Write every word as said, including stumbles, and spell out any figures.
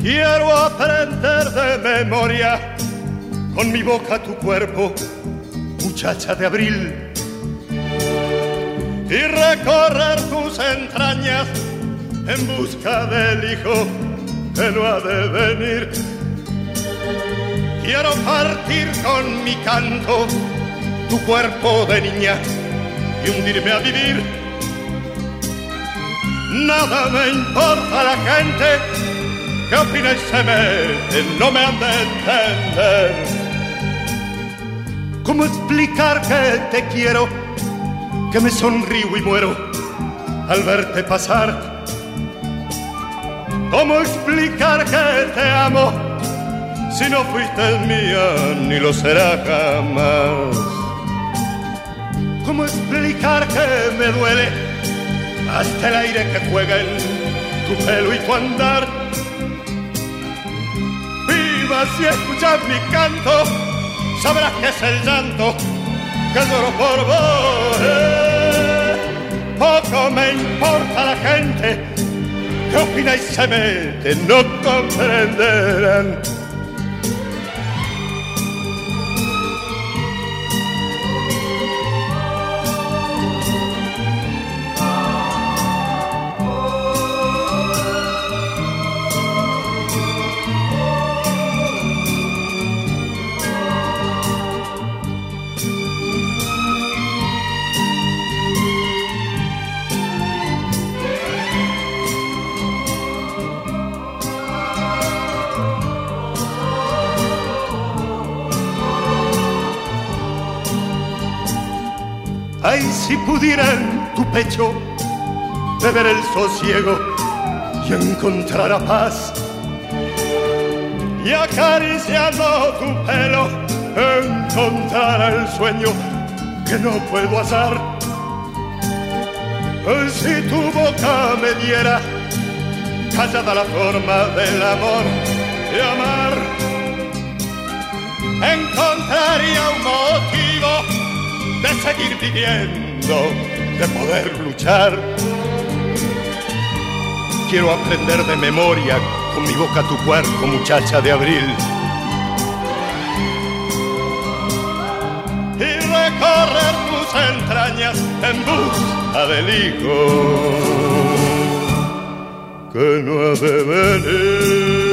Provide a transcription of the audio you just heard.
Quiero aprender de memoria con mi boca tu cuerpo, muchacha de abril, y recorrer tus entrañas en busca del hijo que no ha de venir. Quiero partir con mi canto tu cuerpo de niña y hundirme a vivir. Nada me importa la gente que opina y se mete, no me han de entender. ¿Cómo explicar que te quiero, que me sonrío y muero al verte pasar? ¿Cómo explicar que te amo si no fuiste mía ni lo será jamás? ¿Cómo explicar que me duele hasta el aire que juega en tu pelo y tu andar? Viva, si escuchas mi canto, sabrás que es el llanto que lloro por vos. Eh, poco me importa la gente que opina y se mete, no comprenderán. Ay, si pudiera en tu pecho beber el sosiego y encontrar a paz, y acariciando tu pelo encontrar el sueño que no puedo hallar. Ay, si tu boca me diera callada la forma del amor de amar, encontraría un motivo de seguir viviendo, de poder luchar. Quiero aprender de memoria con mi boca tu cuerpo, muchacha de abril, y recorrer tus entrañas en busca del hijo que no ha de venir.